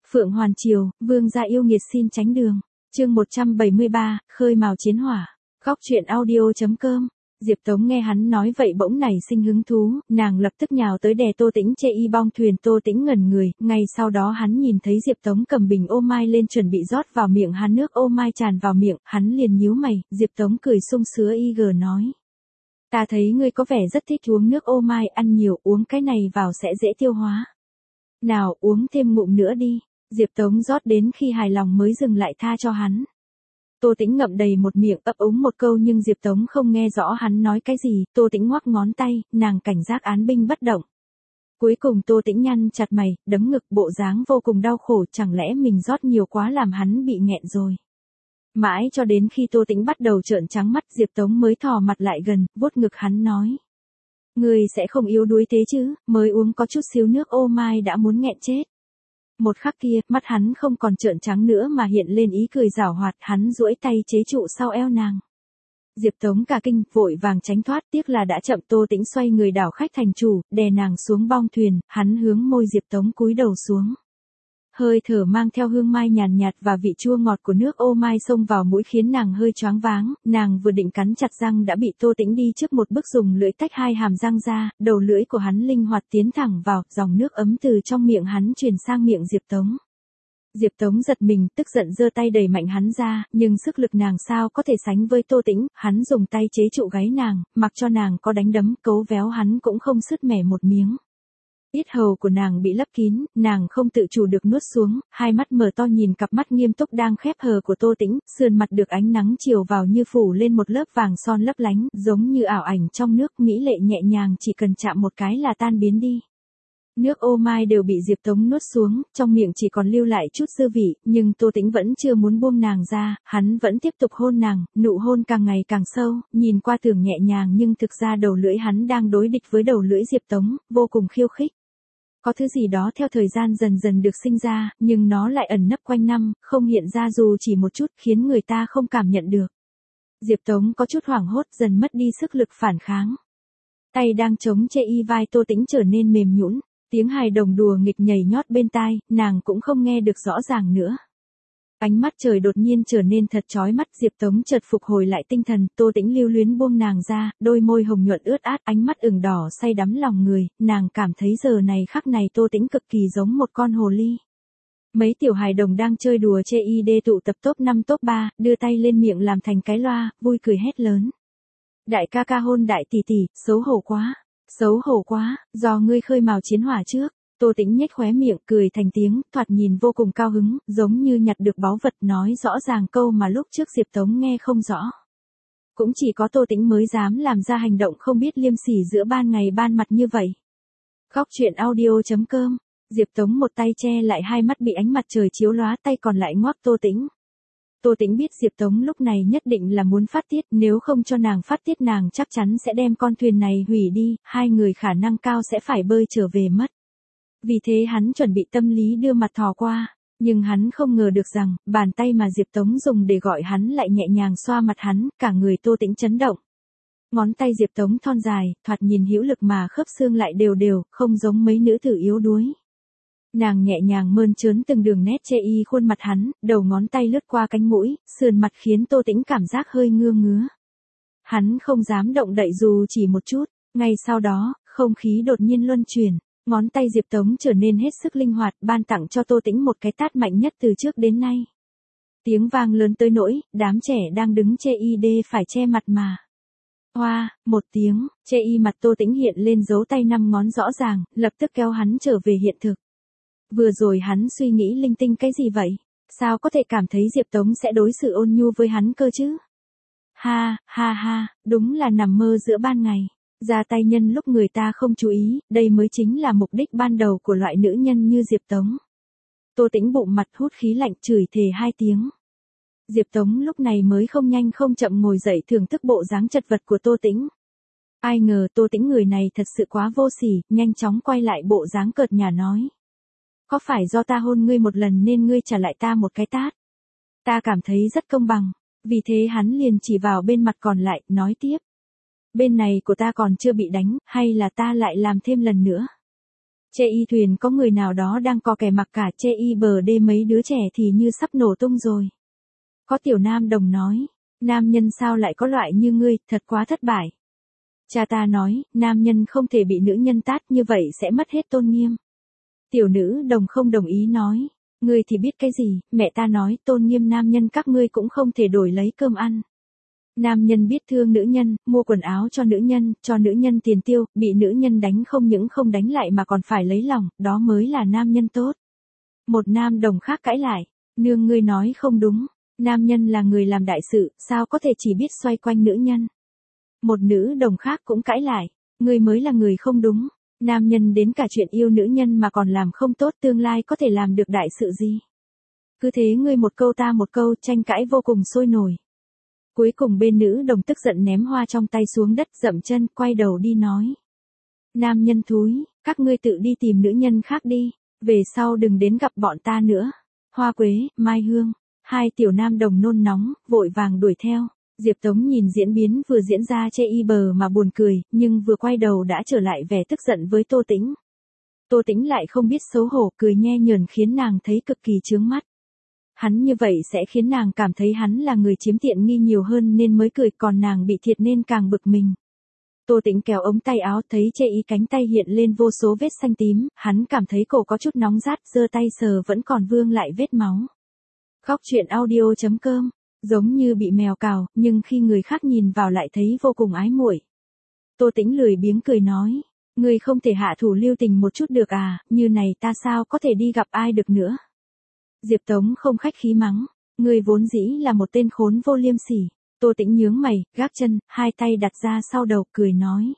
Phượng Hoàn Triều, vương gia yêu nghiệt xin tránh đường. Chương 173, khơi mào chiến hỏa. Góc truyện audio.com. Diệp Tống nghe hắn nói vậy bỗng nảy sinh hứng thú, nàng lập tức nhào tới đè Tô Tĩnh chê y bong thuyền. Tô Tĩnh ngẩn người, ngay sau đó hắn nhìn thấy Diệp Tống cầm bình ô mai lên chuẩn bị rót vào miệng hắn, nước ô mai tràn vào miệng, hắn liền nhíu mày. Diệp Tống cười sung sướng nói. Ta thấy ngươi có vẻ rất thích uống nước ô mai, ăn nhiều, uống cái này vào sẽ dễ tiêu hóa. Nào uống thêm ngụm nữa đi. Diệp Tống rót đến khi hài lòng mới dừng lại tha cho hắn. Tô Tĩnh ngậm đầy một miệng ấp úng một câu nhưng Diệp Tống không nghe rõ hắn nói cái gì. Tô Tĩnh ngoắc ngón tay, nàng cảnh giác án binh bất động. Cuối cùng Tô Tĩnh nhăn chặt mày, đấm ngực, bộ dáng vô cùng đau khổ, chẳng lẽ mình rót nhiều quá làm hắn bị nghẹn rồi. Mãi cho đến khi Tô Tĩnh bắt đầu trợn trắng mắt, Diệp Tống mới thò mặt lại gần, vuốt ngực hắn nói. Ngươi sẽ không yếu đuối thế chứ, mới uống có chút xíu nước ô mai đã muốn nghẹn chết. Một khắc kia, mắt hắn không còn trợn trắng nữa mà hiện lên ý cười giảo hoạt, hắn duỗi tay chế trụ sau eo nàng. Diệp Tống cả kinh, vội vàng tránh thoát, tiếc là đã chậm. Tô Tĩnh xoay người đảo khách thành chủ, đè nàng xuống bong thuyền, hắn hướng môi Diệp Tống cúi đầu xuống. Hơi thở mang theo hương mai nhàn nhạt và vị chua ngọt của nước ô mai xông vào mũi khiến nàng hơi choáng váng, nàng vừa định cắn chặt răng đã bị Tô Tĩnh đi trước một bước dùng lưỡi tách hai hàm răng ra, đầu lưỡi của hắn linh hoạt tiến thẳng vào, dòng nước ấm từ trong miệng hắn truyền sang miệng Diệp Tống. Diệp Tống giật mình, tức giận giơ tay đẩy mạnh hắn ra, nhưng sức lực nàng sao có thể sánh với Tô Tĩnh, hắn dùng tay chế trụ gáy nàng, mặc cho nàng có đánh đấm, cấu véo hắn cũng không sứt mẻ một miếng. Yết hầu của nàng bị lấp kín, nàng không tự chủ được nuốt xuống, hai mắt mở to nhìn cặp mắt nghiêm túc đang khép hờ của Tô Tĩnh, sườn mặt được ánh nắng chiều vào như phủ lên một lớp vàng son lấp lánh, giống như ảo ảnh trong nước, mỹ lệ nhẹ nhàng, chỉ cần chạm một cái là tan biến đi. Nước ô mai đều bị Diệp Tống nuốt xuống, trong miệng chỉ còn lưu lại chút dư vị, nhưng Tô Tĩnh vẫn chưa muốn buông nàng ra, hắn vẫn tiếp tục hôn nàng, nụ hôn càng ngày càng sâu, nhìn qua tưởng nhẹ nhàng nhưng thực ra đầu lưỡi hắn đang đối địch với đầu lưỡi Diệp Tống, vô cùng khiêu khích. Có thứ gì đó theo thời gian dần dần được sinh ra, nhưng nó lại ẩn nấp quanh năm, không hiện ra dù chỉ một chút, khiến người ta không cảm nhận được. Diệp Tống có chút hoảng hốt, dần mất đi sức lực phản kháng. Tay đang chống chê y vai Tô Tĩnh trở nên mềm nhũn, tiếng hài đồng đùa nghịch nhảy nhót bên tai, nàng cũng không nghe được rõ ràng nữa. Ánh mắt trời đột nhiên trở nên thật chói mắt, Diệp Tống chợt phục hồi lại tinh thần, Tô Tĩnh lưu luyến buông nàng ra, đôi môi hồng nhuận ướt át, ánh mắt ửng đỏ say đắm lòng người, nàng cảm thấy giờ này khắc này Tô Tĩnh cực kỳ giống một con hồ ly. Mấy tiểu hài đồng đang chơi đùa chê y đê tụ tập top 5 top 3, đưa tay lên miệng làm thành cái loa, vui cười hét lớn. Đại ca ca hôn đại tỷ tỷ, xấu hổ quá. Xấu hổ quá, do ngươi khơi mào chiến hỏa trước. Tô Tĩnh nhếch khóe miệng, cười thành tiếng, thoạt nhìn vô cùng cao hứng, giống như nhặt được báu vật, nói rõ ràng câu mà lúc trước Diệp Tống nghe không rõ. Cũng chỉ có Tô Tĩnh mới dám làm ra hành động không biết liêm sỉ giữa ban ngày ban mặt như vậy. Góc truyện audio.com. Diệp Tống một tay che lại hai mắt bị ánh mặt trời chiếu lóa, tay còn lại ngoắc Tô Tĩnh. Tô Tĩnh biết Diệp Tống lúc này nhất định là muốn phát tiết, nếu không cho nàng phát tiết nàng chắc chắn sẽ đem con thuyền này hủy đi, hai người khả năng cao sẽ phải bơi trở về mất. Vì thế hắn chuẩn bị tâm lý đưa mặt thò qua, nhưng hắn không ngờ được rằng, bàn tay mà Diệp Tống dùng để gọi hắn lại nhẹ nhàng xoa mặt hắn, cả người Tô Tĩnh chấn động. Ngón tay Diệp Tống thon dài, thoạt nhìn hữu lực mà khớp xương lại đều đều, không giống mấy nữ tử yếu đuối. Nàng nhẹ nhàng mơn trớn từng đường nét chê y khuôn mặt hắn, đầu ngón tay lướt qua cánh mũi, sườn mặt khiến Tô Tĩnh cảm giác hơi ngứa ngứa. Hắn không dám động đậy dù chỉ một chút, ngay sau đó, không khí đột nhiên luân chuyển, ngón tay Diệp Tống trở nên hết sức linh hoạt, ban tặng cho Tô Tĩnh một cái tát mạnh nhất từ trước đến nay. Tiếng vang lớn tới nỗi, đám trẻ đang đứng chê y đê phải che mặt mà. Hoa, một tiếng, chê y mặt Tô Tĩnh hiện lên dấu tay 5 ngón rõ ràng, lập tức kéo hắn trở về hiện thực. Vừa rồi hắn suy nghĩ linh tinh cái gì vậy? Sao có thể cảm thấy Diệp Tống sẽ đối xử ôn nhu với hắn cơ chứ? Ha, ha ha, đúng là nằm mơ giữa ban ngày. Ra tay nhân lúc người ta không chú ý, đây mới chính là mục đích ban đầu của loại nữ nhân như Diệp Tống. Tô Tĩnh bụng mặt hút khí lạnh chửi thề 2 tiếng. Diệp Tống lúc này mới không nhanh không chậm ngồi dậy thưởng thức bộ dáng chật vật của Tô Tĩnh. Ai ngờ Tô Tĩnh người này thật sự quá vô sỉ, nhanh chóng quay lại bộ dáng cợt nhả nói. Có phải do ta hôn ngươi một lần nên ngươi trả lại ta một cái tát? Ta cảm thấy rất công bằng, vì thế hắn liền chỉ vào bên mặt còn lại, nói tiếp. Bên này của ta còn chưa bị đánh, hay là ta lại làm thêm lần nữa? Chê y thuyền có người nào đó đang co kè mặc cả, chê y bờ đê mấy đứa trẻ thì như sắp nổ tung rồi. Có tiểu nam đồng nói, nam nhân sao lại có loại như ngươi, thật quá thất bại. Cha ta nói, nam nhân không thể bị nữ nhân tát như vậy sẽ mất hết tôn nghiêm. Tiểu nữ đồng không đồng ý nói, ngươi thì biết cái gì, mẹ ta nói tôn nghiêm nam nhân các ngươi cũng không thể đổi lấy cơm ăn. Nam nhân biết thương nữ nhân, mua quần áo cho nữ nhân tiền tiêu, bị nữ nhân đánh không những không đánh lại mà còn phải lấy lòng, đó mới là nam nhân tốt. Một nam đồng khác cãi lại, nương ngươi nói không đúng, nam nhân là người làm đại sự, sao có thể chỉ biết xoay quanh nữ nhân. Một nữ đồng khác cũng cãi lại, ngươi mới là người không đúng, nam nhân đến cả chuyện yêu nữ nhân mà còn làm không tốt, tương lai có thể làm được đại sự gì. Cứ thế ngươi một câu ta một câu, tranh cãi vô cùng sôi nổi. Cuối cùng bên nữ đồng tức giận ném hoa trong tay xuống đất, dậm chân, quay đầu đi nói. Nam nhân thúi, các ngươi tự đi tìm nữ nhân khác đi, về sau đừng đến gặp bọn ta nữa. Hoa Quế, Mai Hương, hai tiểu nam đồng nôn nóng, vội vàng đuổi theo. Diệp Tống nhìn diễn biến vừa diễn ra chê y bờ mà buồn cười, nhưng vừa quay đầu đã trở lại vẻ tức giận với Tô Tĩnh. Tô Tĩnh lại không biết xấu hổ, cười nhe nhờn khiến nàng thấy cực kỳ chướng mắt. Hắn như vậy sẽ khiến nàng cảm thấy hắn là người chiếm tiện nghi nhiều hơn nên mới cười, còn nàng bị thiệt nên càng bực mình. Tô Tĩnh kéo ống tay áo, thấy chê y cánh tay hiện lên vô số vết xanh tím, hắn cảm thấy cổ có chút nóng rát, giơ tay sờ vẫn còn vương lại vết máu. Góc truyện audio.com, giống như bị mèo cào, nhưng khi người khác nhìn vào lại thấy vô cùng ái muội. Tô Tĩnh lười biếng cười nói, ngươi không thể hạ thủ lưu tình một chút được à, như này ta sao có thể đi gặp ai được nữa. Diệp Tống không khách khí mắng, ngươi vốn dĩ là một tên khốn vô liêm sỉ. Tô Tĩnh nhướng mày, gác chân, hai tay đặt ra sau đầu, cười nói.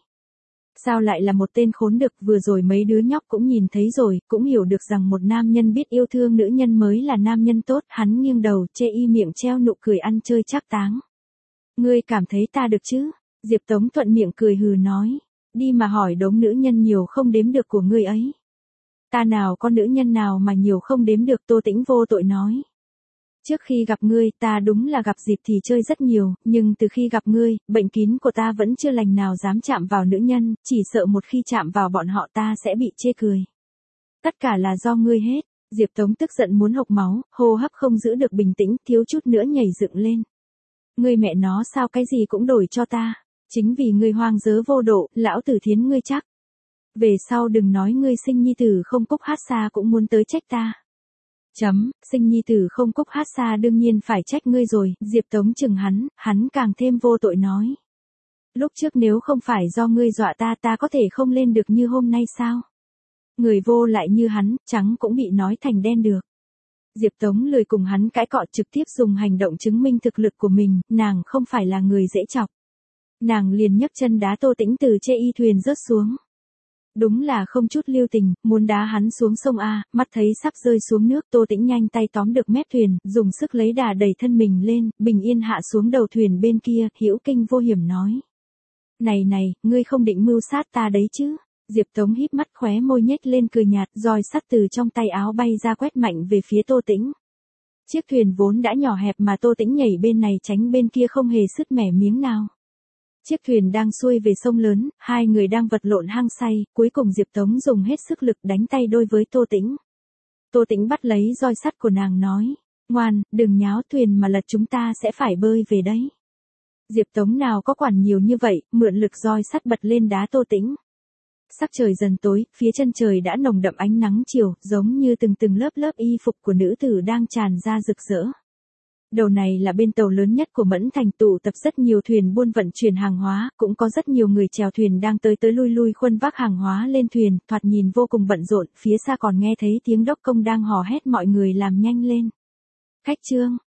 Sao lại là một tên khốn được, vừa rồi mấy đứa nhóc cũng nhìn thấy rồi, cũng hiểu được rằng một nam nhân biết yêu thương nữ nhân mới là nam nhân tốt. Hắn nghiêng đầu, chê y miệng treo nụ cười ăn chơi trác táng. Ngươi cảm thấy ta được chứ? Diệp Tống thuận miệng cười hừ nói. Đi mà hỏi đống nữ nhân nhiều không đếm được của ngươi ấy. Ta nào có nữ nhân nào mà nhiều không đếm được, Tô Tĩnh vô tội nói. Trước khi gặp ngươi, ta đúng là gặp dịp thì chơi rất nhiều, nhưng từ khi gặp ngươi, bệnh kín của ta vẫn chưa lành nào dám chạm vào nữ nhân, chỉ sợ một khi chạm vào bọn họ ta sẽ bị chê cười. Tất cả là do ngươi hết. Diệp Tống tức giận muốn hộc máu, hô hấp không giữ được bình tĩnh, thiếu chút nữa nhảy dựng lên. Ngươi mẹ nó sao cái gì cũng đổi cho ta, chính vì ngươi hoang dớ vô độ, lão tử thiến ngươi chắc. Về sau đừng nói ngươi sinh nhi tử không cúc hát xa cũng muốn tới trách ta. Sinh nhi tử không cúc hát xa đương nhiên phải trách ngươi rồi. Diệp Tống chừng hắn càng thêm vô tội nói. Lúc trước nếu không phải do ngươi dọa ta có thể không lên được như hôm nay sao? Người vô lại như hắn, trắng cũng bị nói thành đen được. Diệp Tống lười cùng hắn cãi cọ, trực tiếp dùng hành động chứng minh thực lực của mình, nàng không phải là người dễ chọc. Nàng liền nhấc chân đá Tô Tĩnh từ chê y thuyền rớt xuống. Đúng là không chút lưu tình, muốn đá hắn xuống sông A, mắt thấy sắp rơi xuống nước, Tô Tĩnh nhanh tay tóm được mép thuyền, dùng sức lấy đà đẩy thân mình lên, bình yên hạ xuống đầu thuyền bên kia, hữu kinh vô hiểm nói. Này, ngươi không định mưu sát ta đấy chứ? Diệp Tống híp mắt, khóe môi nhếch lên cười nhạt, roi sắt từ trong tay áo bay ra quét mạnh về phía Tô Tĩnh. Chiếc thuyền vốn đã nhỏ hẹp mà Tô Tĩnh nhảy bên này tránh bên kia không hề sứt mẻ miếng nào. Chiếc thuyền đang xuôi về sông lớn, hai người đang vật lộn hăng say, cuối cùng Diệp Tống dùng hết sức lực đánh tay đôi với Tô Tĩnh. Tô Tĩnh bắt lấy roi sắt của nàng nói, ngoan, đừng nháo, thuyền mà lật chúng ta sẽ phải bơi về đấy. Diệp Tống nào có quản nhiều như vậy, mượn lực roi sắt bật lên đá Tô Tĩnh. Sắc trời dần tối, phía chân trời đã nồng đậm ánh nắng chiều, giống như từng lớp y phục của nữ tử đang tràn ra rực rỡ. Đầu này là bên tàu lớn nhất của Mẫn Thành, tụ tập rất nhiều thuyền buôn vận chuyển hàng hóa, cũng có rất nhiều người chèo thuyền đang tới lui khuân vác hàng hóa lên thuyền, thoạt nhìn vô cùng bận rộn, phía xa còn nghe thấy tiếng đốc công đang hò hét mọi người làm nhanh lên. Khách trương,